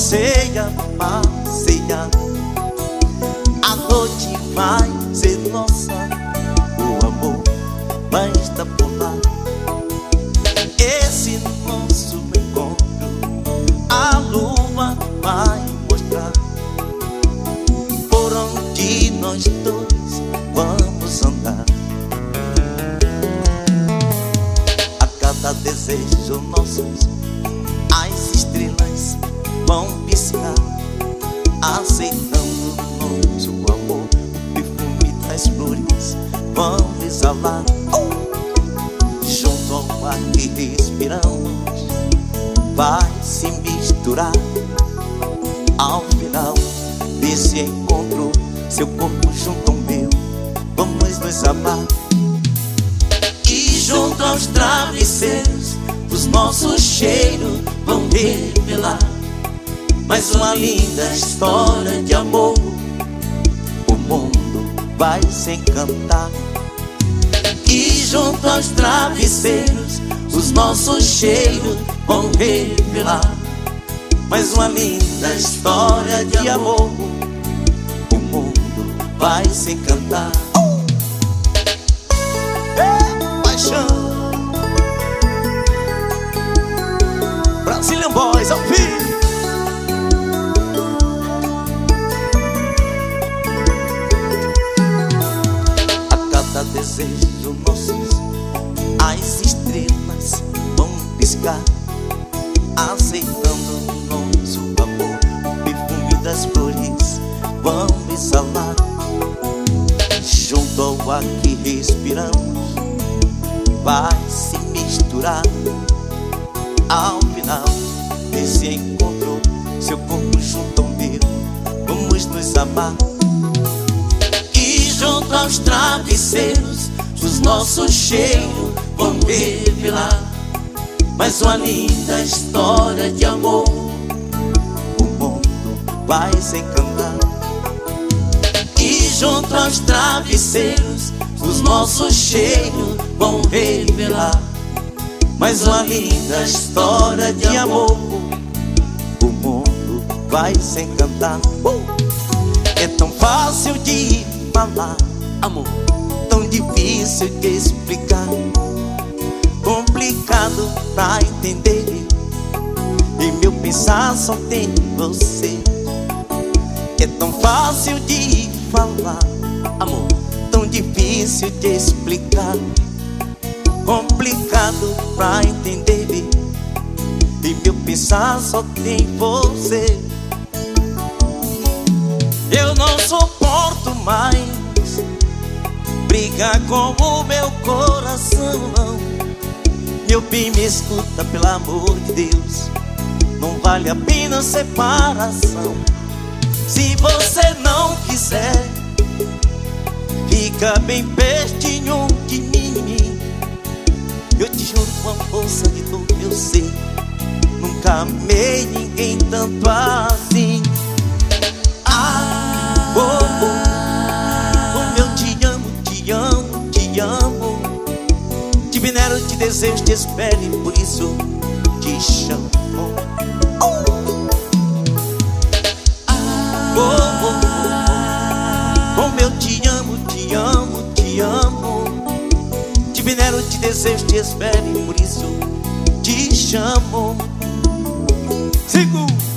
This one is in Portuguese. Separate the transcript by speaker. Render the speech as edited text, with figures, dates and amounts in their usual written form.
Speaker 1: passeia, passeia. A noite vai ser nossa, o amor vai estar por lá. Esse nosso encontro, a lua vai mostrar por onde nós dois vamos andar. A cada desejo nosso, as estrelas vão piscar, aceitando nosso amor. O perfume das flores vão exalar. Junto ao ar que respiramos, vai se misturar. Ao final desse encontro, seu corpo junto ao meu, vamos nos amar. E junto aos travesseiros, os nossos cheiros vão revelar mais uma linda história de amor. O mundo vai se encantar. E junto aos travesseiros, os nossos cheiros vão revelar mais uma linda história de amor. O mundo vai se encantar. Paixão, Brazilian Boys ao vivo. Desejo nossos, as estrelas vão piscar, aceitando nosso amor. O perfume das flores vão exalar. Junto ao ar que respiramos, vai se misturar. Ao final desse encontro, seu corpo junto ao meu, vamos nos amar. Junto aos travesseiros, os nossos cheiros vão revelar mais uma linda história de amor. O mundo vai se encantar. E junto aos travesseiros, os nossos cheiros vão revelar mais uma linda história de amor. O mundo vai se encantar. É tão fácil de falar, amor, tão difícil de explicar, complicado pra entender. Em meu pensar só tem você. É tão fácil de falar, amor, tão difícil de explicar, complicado pra entender. Em meu pensar só tem você. Eu não suporto mais brigar com o meu coração, não. Meu bem, me escuta, pelo amor de Deus, não vale a pena separação. Se você não quiser, fica bem pertinho de mim. Eu te juro com a força de todo meu ser, nunca amei ninguém tanto assim. Como eu te amo, te amo, te amo. Te venero, te desejo, te espero e por isso te chamo. Como eu te amo, te amo, te amo. Te venero, te desejo, te espero e por isso te chamo. Sigo.